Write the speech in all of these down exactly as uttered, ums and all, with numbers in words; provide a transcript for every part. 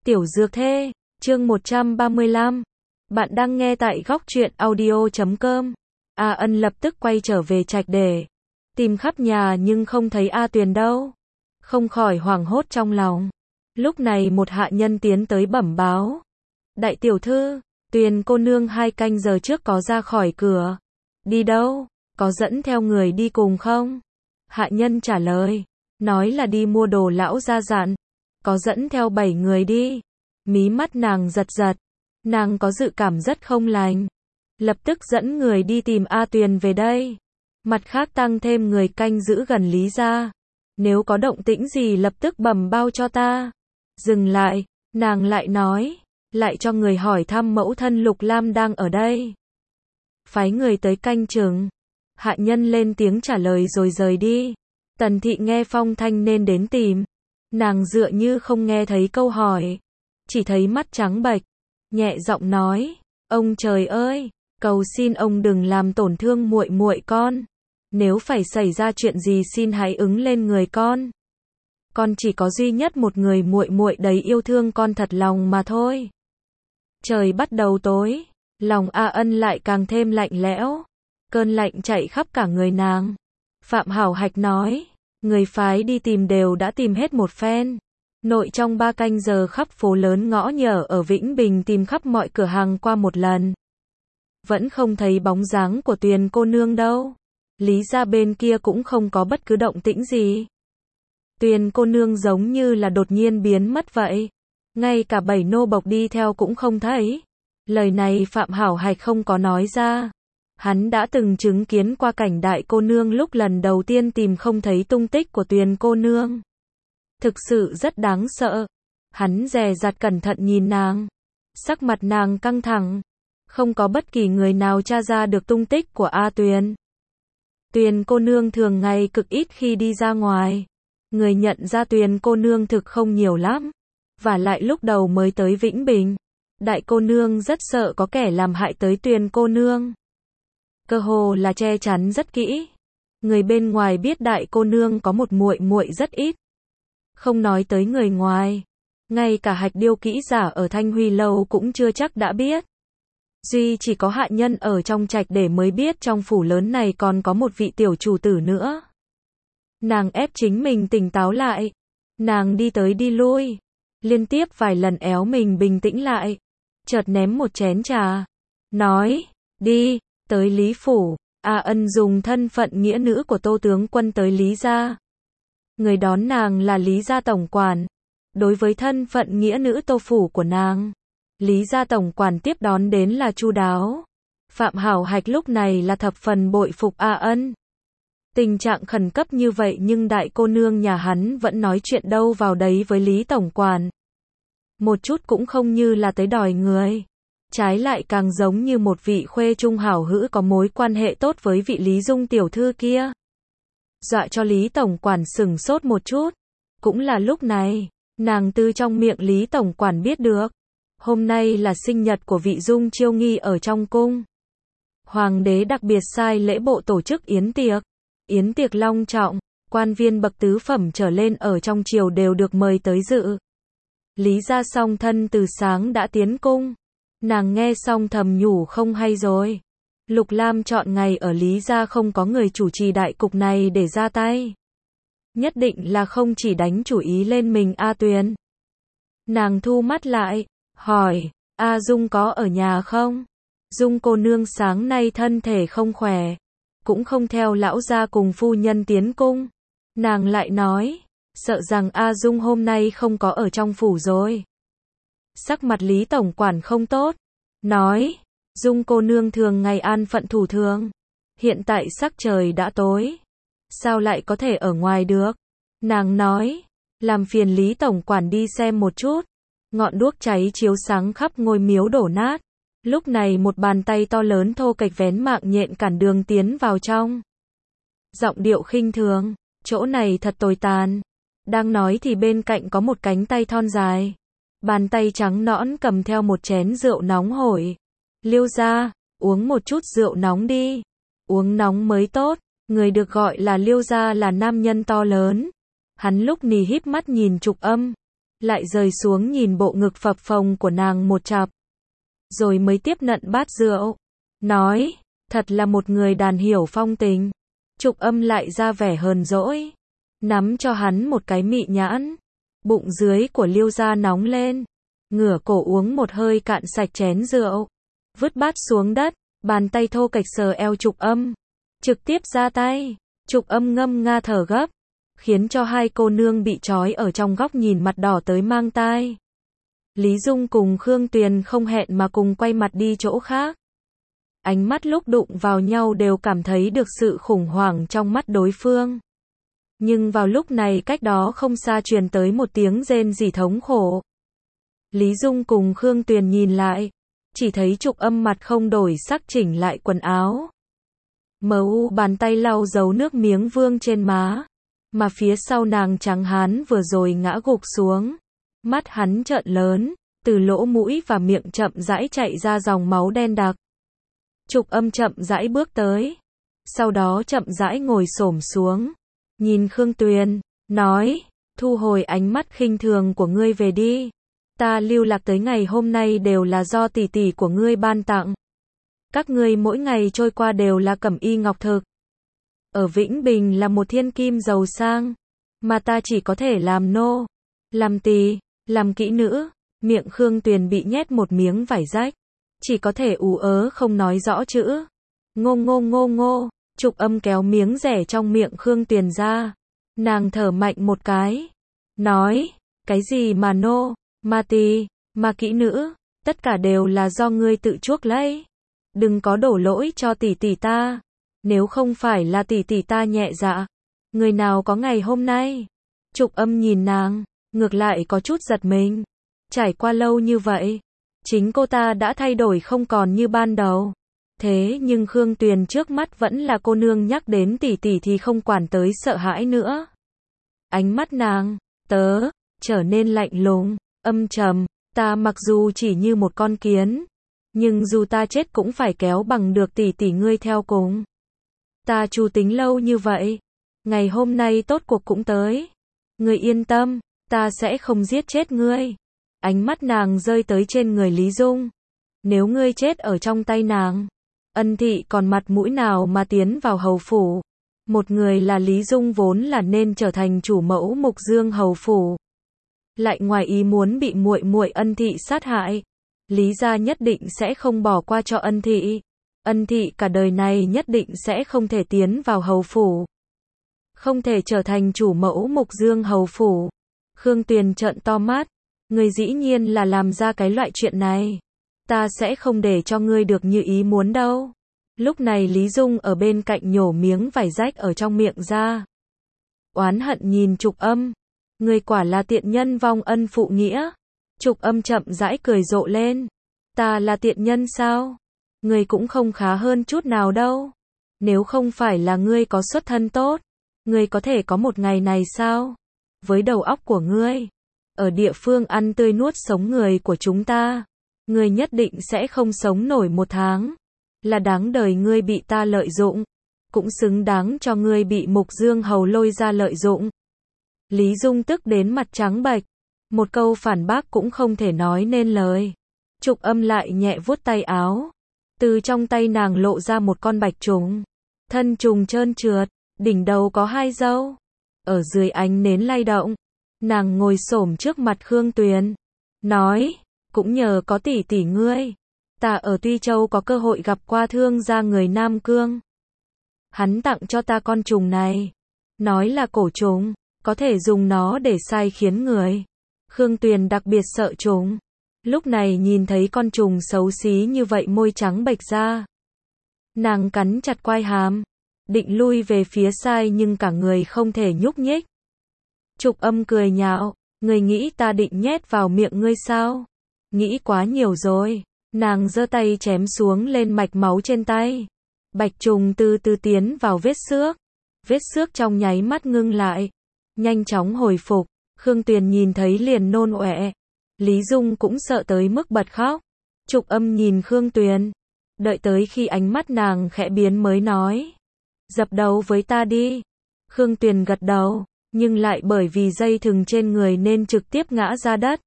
Tiểu Dược Thê, chương một trăm ba mươi lăm. Bạn đang nghe tại góc truyện audio chấm com. A Ân lập tức quay trở về trạch để tìm khắp nhà nhưng không thấy A Tuyền đâu. Không khỏi hoảng hốt trong lòng. Lúc này một hạ nhân tiến tới bẩm báo. Đại tiểu thư, Tuyền cô nương hai canh giờ trước có ra khỏi cửa. Đi đâu? Có dẫn theo người đi cùng không? Hạ nhân trả lời. Nói là đi mua đồ lão gia dặn. Có dẫn theo bảy người đi. Mí mắt nàng giật giật. Nàng có dự cảm rất không lành. Lập tức dẫn người đi tìm A Tuyền về đây. Mặt khác tăng thêm người canh giữ gần Lý gia. Nếu có động tĩnh gì lập tức bẩm bao cho ta. Dừng lại, nàng lại nói. Lại cho người hỏi thăm mẫu thân Lục Lam đang ở đây. Phái người tới canh chừng. Hạ nhân lên tiếng trả lời rồi rời đi. Tần thị nghe phong thanh nên đến tìm. Nàng dựa như không nghe thấy câu hỏi. Chỉ thấy mắt trắng bệch. Nhẹ giọng nói. Ông trời ơi, cầu xin ông đừng làm tổn thương muội muội con. Nếu phải xảy ra chuyện gì xin hãy ứng lên người con. Con chỉ có duy nhất một người muội muội đầy yêu thương con thật lòng mà thôi. Trời bắt đầu tối. Lòng A Ân lại càng thêm lạnh lẽo. Cơn lạnh chạy khắp cả người nàng. Phạm Hảo Hạch nói. Người phái đi tìm đều đã tìm hết một phen. Nội trong ba canh giờ khắp phố lớn ngõ nhỏ ở Vĩnh Bình tìm khắp mọi cửa hàng qua một lần. Vẫn không thấy bóng dáng của Tuyền cô nương đâu. Lý gia bên kia cũng không có bất cứ động tĩnh gì. Tuyền cô nương giống như là đột nhiên biến mất vậy. Ngay cả bảy nô bộc đi theo cũng không thấy. Lời này Phạm Hảo Hạch không có nói ra. Hắn đã từng chứng kiến qua cảnh đại cô nương lúc lần đầu tiên tìm không thấy tung tích của Tuyền cô nương. Thực sự rất đáng sợ. Hắn dè dặt cẩn thận nhìn nàng. Sắc mặt nàng căng thẳng. Không có bất kỳ người nào tra ra được tung tích của A Tuyền. Tuyền cô nương thường ngày cực ít khi đi ra ngoài. Người nhận ra Tuyền cô nương thực không nhiều lắm. Và lại lúc đầu mới tới Vĩnh Bình. Đại cô nương rất sợ có kẻ làm hại tới Tuyền cô nương. Cơ hồ là che chắn rất kỹ. Người bên ngoài biết đại cô nương có một muội muội rất ít. Không nói tới người ngoài. Ngay cả Hạch Điêu kỹ giả ở Thanh Huy Lâu cũng chưa chắc đã biết. Duy chỉ có hạ nhân ở trong trạch để mới biết trong phủ lớn này còn có một vị tiểu chủ tử nữa. Nàng ép chính mình tỉnh táo lại. Nàng đi tới đi lui. Liên tiếp vài lần éo mình bình tĩnh lại. Chợt ném một chén trà. Nói, đi, tới Lý Phủ. A Ân dùng thân phận nghĩa nữ của Tô tướng quân tới Lý gia. Người đón nàng là Lý gia tổng quản. Đối với thân phận nghĩa nữ Tô phủ của nàng, Lý gia tổng quản tiếp đón đến là chu đáo. Phạm Hảo Hạch lúc này là thập phần bội phục A Ân. Tình trạng khẩn cấp như vậy nhưng đại cô nương nhà hắn vẫn nói chuyện đâu vào đấy với Lý tổng quản. Một chút cũng không như là tới đòi người. Trái lại càng giống như một vị khuê trung hảo hữu có mối quan hệ tốt với vị Lý Dung tiểu thư kia. Dọa cho Lý tổng quản sửng sốt một chút. Cũng là lúc này, nàng từ trong miệng Lý tổng quản biết được. Hôm nay là sinh nhật của vị Dung Chiêu Nghi ở trong cung. Hoàng đế đặc biệt sai lễ bộ tổ chức yến tiệc. Yến tiệc long trọng, quan viên bậc tứ phẩm trở lên ở trong triều đều được mời tới dự. Lý gia song thân từ sáng đã tiến cung. Nàng nghe xong thầm nhủ không hay rồi. Lục Lam chọn ngày ở Lý gia không có người chủ trì đại cục này để ra tay. Nhất định là không chỉ đánh chủ ý lên mình A Tuyền. Nàng thu mắt lại, hỏi, A Dung có ở nhà không? Dung cô nương sáng nay thân thể không khỏe, cũng không theo lão gia cùng phu nhân tiến cung. Nàng lại nói, sợ rằng A Dung hôm nay không có ở trong phủ rồi. Sắc mặt Lý tổng quản không tốt, nói, Dung cô nương thường ngày an phận thủ thường. Hiện tại sắc trời đã tối. Sao lại có thể ở ngoài được? Nàng nói, làm phiền Lý tổng quản đi xem một chút. Ngọn đuốc cháy chiếu sáng khắp ngôi miếu đổ nát. Lúc này một bàn tay to lớn thô kệch vén mạng nhện cản đường tiến vào trong. Giọng điệu khinh thường, chỗ này thật tồi tàn. Đang nói thì bên cạnh có một cánh tay thon dài. Bàn tay trắng nõn cầm theo một chén rượu nóng hổi. Liêu gia, uống một chút rượu nóng đi. Uống nóng mới tốt. Người được gọi là Liêu gia là nam nhân to lớn. Hắn lúc nì híp mắt nhìn Trục Âm. lại rời xuống nhìn bộ ngực phập phồng của nàng một chặp, rồi mới tiếp nhận bát rượu, nói, thật là một người đàn hiểu phong tình. Trục Âm lại ra vẻ hờn dỗi, nắm cho hắn một cái mị nhãn, bụng dưới của Liêu gia nóng lên, ngửa cổ uống một hơi cạn sạch chén rượu, vứt bát xuống đất, bàn tay thô kệch sờ eo Trục Âm, trực tiếp ra tay. Trục Âm ngâm nga thở gấp, khiến cho hai cô nương bị trói ở trong góc nhìn mặt đỏ tới mang tai. Lý Dung cùng Khương Tuyền không hẹn mà cùng quay mặt đi chỗ khác. Ánh mắt lúc đụng vào nhau đều cảm thấy được sự khủng hoảng trong mắt đối phương. Nhưng vào lúc này cách đó không xa truyền tới một tiếng rên rỉ thống khổ. Lý Dung cùng Khương Tuyền nhìn lại, chỉ thấy Trục Âm mặt không đổi sắc chỉnh lại quần áo. Mờ u bàn tay lau dấu nước miếng vương trên má, mà phía sau nàng trắng hán vừa rồi ngã gục xuống. Mắt hắn trợn lớn, từ lỗ mũi và miệng chậm rãi chạy ra dòng máu đen đặc. Trục Âm chậm rãi bước tới, sau đó chậm rãi ngồi xổm xuống, nhìn Khương Tuyền, nói, thu hồi ánh mắt khinh thường của ngươi về đi. Ta lưu lạc tới ngày hôm nay đều là do tỷ tỷ của ngươi ban tặng. Các ngươi mỗi ngày trôi qua đều là cẩm y ngọc thực. Ở Vĩnh Bình là một thiên kim giàu sang, mà ta chỉ có thể làm nô, làm tỳ, làm kỹ nữ. Miệng Khương Tuyền bị nhét một miếng vải rách, chỉ có thể ú ớ không nói rõ chữ. Ngô ngô ngô ngô, Trục Âm kéo miếng rẻ trong miệng Khương Tuyền ra. Nàng thở mạnh một cái, nói, cái gì mà nô, mà tỳ, mà kỹ nữ, tất cả đều là do ngươi tự chuốc lấy. Đừng có đổ lỗi cho tỷ tỷ ta. Nếu không phải là tỷ tỷ ta nhẹ dạ, người nào có ngày hôm nay. Trục Âm nhìn nàng, ngược lại có chút giật mình. Trải qua lâu như vậy, chính cô ta đã thay đổi không còn như ban đầu. Thế nhưng Khương Tuyền trước mắt vẫn là cô nương, nhắc đến tỷ tỷ thì không quản tới sợ hãi nữa. Ánh mắt nàng, tớ, trở nên lạnh lùng, âm trầm. Ta mặc dù chỉ như một con kiến, nhưng dù ta chết cũng phải kéo bằng được tỷ tỷ ngươi theo cùng. Ta chủ tính lâu như vậy, ngày hôm nay tốt cuộc cũng tới. Ngươi yên tâm, ta sẽ không giết chết ngươi. Ánh mắt nàng rơi tới trên người Lý Dung. Nếu ngươi chết ở trong tay nàng, Ân thị còn mặt mũi nào mà tiến vào hầu phủ. Một người là Lý Dung vốn là nên trở thành chủ mẫu Mục Dương hầu phủ, lại ngoài ý muốn bị muội muội Ân thị sát hại. Lý gia nhất định sẽ không bỏ qua cho Ân thị. Ân thị cả đời này nhất định sẽ không thể tiến vào hầu phủ, không thể trở thành chủ mẫu Mục Dương hầu phủ. Khương Tuyền trợn to mắt, ngươi dĩ nhiên là làm ra cái loại chuyện này. Ta sẽ không để cho ngươi được như ý muốn đâu. Lúc này Lý Dung ở bên cạnh nhổ miếng vải rách ở trong miệng ra. Oán hận nhìn Trục Âm, ngươi quả là tiện nhân vong ân phụ nghĩa. Trục Âm chậm rãi cười rộ lên, ta là tiện nhân sao? Ngươi cũng không khá hơn chút nào đâu. Nếu không phải là ngươi có xuất thân tốt, ngươi có thể có một ngày này sao? Với đầu óc của ngươi, ở địa phương ăn tươi nuốt sống người của chúng ta, ngươi nhất định sẽ không sống nổi một tháng. Là đáng đời ngươi bị ta lợi dụng, cũng xứng đáng cho ngươi bị Mục Dương hầu lôi ra lợi dụng. Lý Dung tức đến mặt trắng bệch, một câu phản bác cũng không thể nói nên lời. Trục Âm lại nhẹ vuốt tay áo, từ trong tay nàng lộ ra một con bạch trùng. Thân trùng trơn trượt, đỉnh đầu có hai râu, ở dưới ánh nến lay động. Nàng ngồi xổm trước mặt Khương Tuyền, nói, cũng nhờ có tỷ tỷ ngươi, ta ở Tuy Châu có cơ hội gặp qua thương gia người Nam Cương. Hắn tặng cho ta con trùng này, nói là cổ trùng, có thể dùng nó để sai khiến người. Khương Tuyền đặc biệt sợ trùng, lúc này nhìn thấy con trùng xấu xí như vậy môi trắng bệch ra. Nàng cắn chặt quai hàm, định lui về phía sai nhưng cả người không thể nhúc nhích. Trục Âm cười nhạo, ngươi nghĩ ta định nhét vào miệng ngươi sao? Nghĩ quá nhiều rồi. Nàng giơ tay chém xuống lên mạch máu trên tay. Bạch trùng từ từ tiến vào vết xước. Vết xước trong nháy mắt ngưng lại, nhanh chóng hồi phục. Khương Tuyền nhìn thấy liền nôn ọe. Lý Dung cũng sợ tới mức bật khóc. Trục Âm nhìn Khương Tuyền, đợi tới khi ánh mắt nàng khẽ biến mới nói, dập đầu với ta đi. Khương Tuyền gật đầu, nhưng lại bởi vì dây thừng trên người nên trực tiếp ngã ra đất.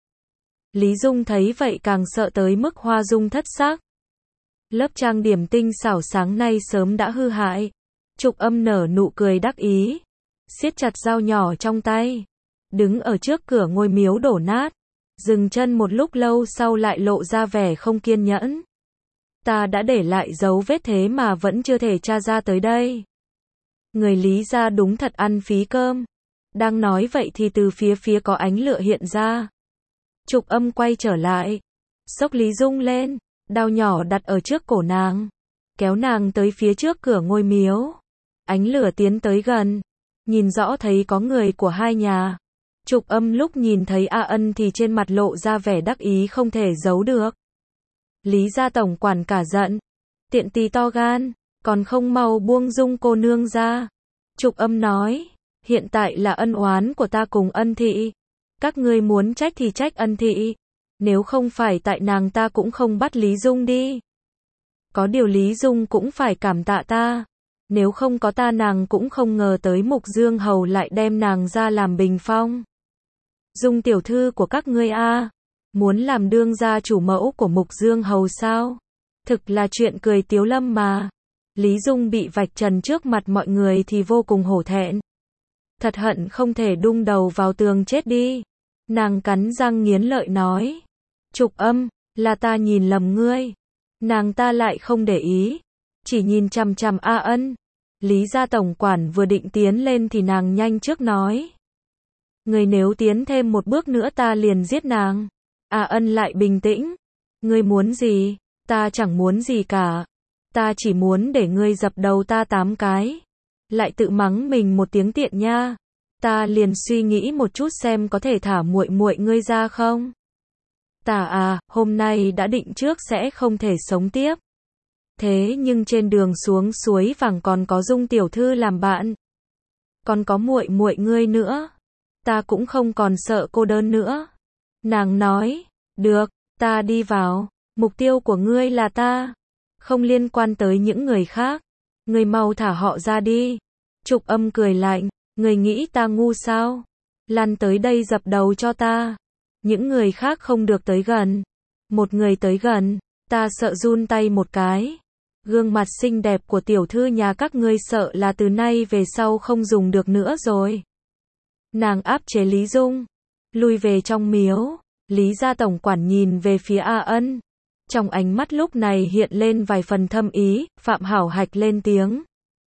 Lý Dung thấy vậy càng sợ tới mức hoa dung thất sắc. Lớp trang điểm tinh xảo sáng nay sớm đã hư hại. Trục Âm nở nụ cười đắc ý, siết chặt dao nhỏ trong tay, đứng ở trước cửa ngôi miếu đổ nát, dừng chân một lúc lâu sau lại lộ ra vẻ không kiên nhẫn. Ta đã để lại dấu vết thế mà vẫn chưa thể tra ra tới đây. Người Lý gia đúng thật ăn phí cơm. Đang nói vậy thì từ phía phía có ánh lửa hiện ra. Trục Âm quay trở lại, xốc Lý Dung lên, đao nhỏ đặt ở trước cổ nàng, kéo nàng tới phía trước cửa ngôi miếu. Ánh lửa tiến tới gần, nhìn rõ thấy có người của hai nhà. Trục Âm lúc nhìn thấy A Ân thì trên mặt lộ ra vẻ đắc ý không thể giấu được. Lý gia tổng quản cả giận, tiện tì to gan, còn không mau buông Dung cô nương ra. Trục Âm nói, hiện tại là ân oán của ta cùng Ân thị. Các ngươi muốn trách thì trách Ân thị. Nếu không phải tại nàng ta cũng không bắt Lý Dung đi. Có điều Lý Dung cũng phải cảm tạ ta. Nếu không có ta nàng cũng không ngờ tới Mục Dương Hầu lại đem nàng ra làm bình phong. Dung tiểu thư của các ngươi a, muốn làm đương gia chủ mẫu của Mục Dương Hầu sao? Thực là chuyện cười tiếu lâm mà. Lý Dung bị vạch trần trước mặt mọi người thì vô cùng hổ thẹn. Thật hận không thể đung đầu vào tường chết đi. Nàng cắn răng nghiến lợi nói. Trục Âm, là ta nhìn lầm ngươi. Nàng ta lại không để ý, chỉ nhìn chằm chằm A Ân. Lý gia tổng quản vừa định tiến lên thì nàng nhanh trước nói. Ngươi nếu tiến thêm một bước nữa ta liền giết nàng. A Ân lại bình tĩnh. Ngươi muốn gì? Ta chẳng muốn gì cả. Ta chỉ muốn để ngươi dập đầu ta tám cái. Lại tự mắng mình một tiếng tiện nha. Ta liền suy nghĩ một chút xem có thể thả muội muội ngươi ra không. Ta à, hôm nay đã định trước sẽ không thể sống tiếp. Thế nhưng trên đường xuống suối vàng còn có Dung tiểu thư làm bạn. Còn có muội muội ngươi nữa. Ta cũng không còn sợ cô đơn nữa. Nàng nói, được, ta đi vào. Mục tiêu của ngươi là ta. Không liên quan tới những người khác. Ngươi mau thả họ ra đi. Trục Âm cười lạnh, ngươi nghĩ ta ngu sao? Lăn tới đây dập đầu cho ta. Những người khác không được tới gần. Một người tới gần, ta sợ run tay một cái. Gương mặt xinh đẹp của tiểu thư nhà các ngươi sợ là từ nay về sau không dùng được nữa rồi. Nàng áp chế Lý Dung, lui về trong miếu. Lý gia tổng quản nhìn về phía A Ân. Trong ánh mắt lúc này hiện lên vài phần thâm ý. Phạm Hảo Hạch lên tiếng.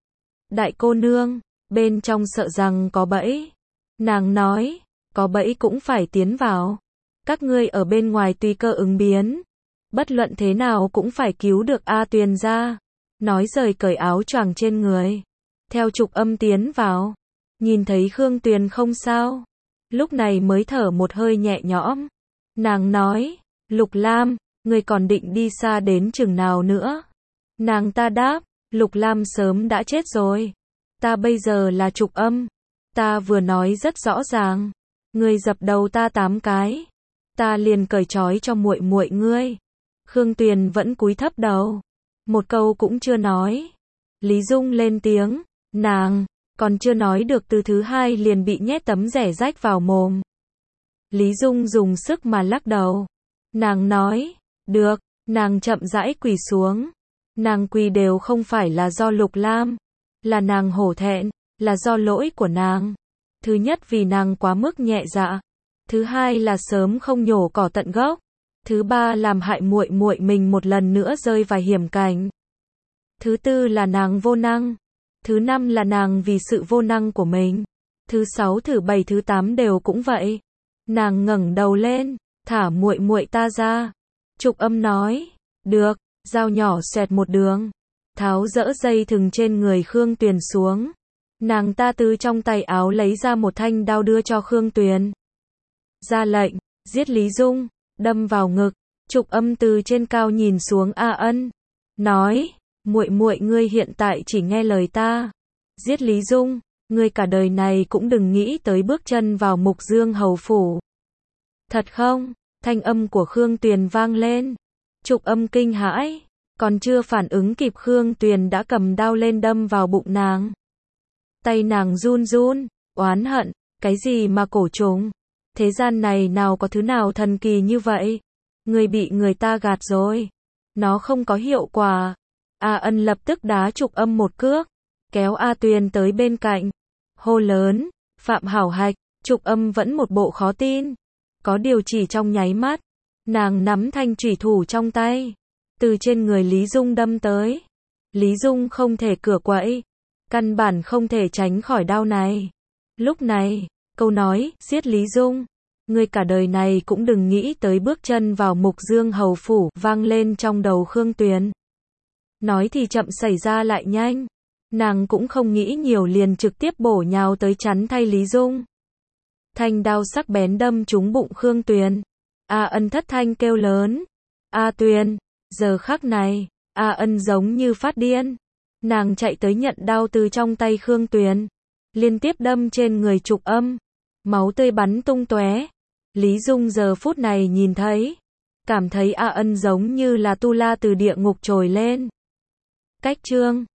Đại cô nương, bên trong sợ rằng có bẫy. Nàng nói, có bẫy cũng phải tiến vào. Các ngươi ở bên ngoài tùy cơ ứng biến. Bất luận thế nào cũng phải cứu được A Tuyền ra. Nói rời cởi áo choàng trên người. Theo Trục Âm tiến vào. Nhìn thấy Khương Tuyền không sao. Lúc này mới thở một hơi nhẹ nhõm. Nàng nói, Lục Lam, ngươi còn định đi xa đến chừng nào nữa? Nàng ta đáp, Lục Lam sớm đã chết rồi. Ta bây giờ là Trục Âm. Ta vừa nói rất rõ ràng. Ngươi dập đầu ta tám cái. Ta liền cởi trói cho muội muội ngươi. Khương Tuyền vẫn cúi thấp đầu. Một câu cũng chưa nói. Lý Dung lên tiếng. Nàng, còn chưa nói được từ thứ hai liền bị nhét tấm rẻ rách vào mồm. Lý Dung dùng sức mà lắc đầu. Nàng nói, được, nàng chậm rãi quỳ xuống. Nàng quỳ đều không phải là do Lục Lam. Là nàng hổ thẹn, là do lỗi của nàng. Thứ nhất vì nàng quá mức nhẹ dạ. Thứ hai là sớm không nhổ cỏ tận gốc. Thứ ba làm hại muội muội mình một lần nữa rơi vào hiểm cảnh. Thứ tư là nàng vô năng. Thứ năm là nàng vì sự vô năng của mình. Thứ sáu thứ bảy thứ tám đều cũng vậy. Nàng ngẩng đầu lên, thả muội muội ta ra. Trục Âm nói, được, dao nhỏ xoẹt một đường, tháo dỡ dây thừng trên người Khương Tuyền xuống. Nàng ta từ trong tay áo lấy ra một thanh đao đưa cho Khương Tuyền. Ra lệnh, giết Lý Dung, đâm vào ngực. Trục Âm từ trên cao nhìn xuống A Ân, nói, muội muội ngươi hiện tại chỉ nghe lời ta. Giết Lý Dung, ngươi cả đời này cũng đừng nghĩ tới bước chân vào Mục Dương Hầu phủ. Thật không? Thanh âm của Khương Tuyền vang lên. Trục Âm kinh hãi, còn chưa phản ứng kịp Khương Tuyền đã cầm đao lên đâm vào bụng nàng. Tay nàng run run, oán hận, Cái gì mà cổ trùng? Thế gian này nào có thứ nào thần kỳ như vậy? Người bị người ta gạt rồi. Nó không có hiệu quả. A Ân lập tức đá Trục Âm một cước, kéo A Tuyền tới bên cạnh, hô lớn, Phạm Hảo Hạch. Trục Âm vẫn một bộ khó tin. Có điều chỉ trong nháy mắt, nàng nắm thanh chủy thủ trong tay, từ trên người Lý Dung đâm tới. Lý Dung không thể cửa quậy, căn bản không thể tránh khỏi đao này. Lúc này, câu nói, giết Lý Dung, ngươi cả đời này cũng đừng nghĩ tới bước chân vào Mục Dương Hầu Phủ, vang lên trong đầu Khương Tuyền. Nói thì chậm xảy ra lại nhanh. Nàng cũng không nghĩ nhiều liền trực tiếp bổ nhào tới chắn thay Lý Dung. Thanh đao sắc bén đâm trúng bụng Khương Tuyền. A Ân thất thanh kêu lớn. A Tuyền, giờ khắc này, A Ân giống như phát điên. Nàng chạy tới nhận đao từ trong tay Khương Tuyền, liên tiếp đâm trên người Trục Âm. Máu tươi bắn tung tóe. Lý Dung giờ phút này nhìn thấy, cảm thấy A Ân giống như là tu la từ địa ngục trồi lên. Cách chương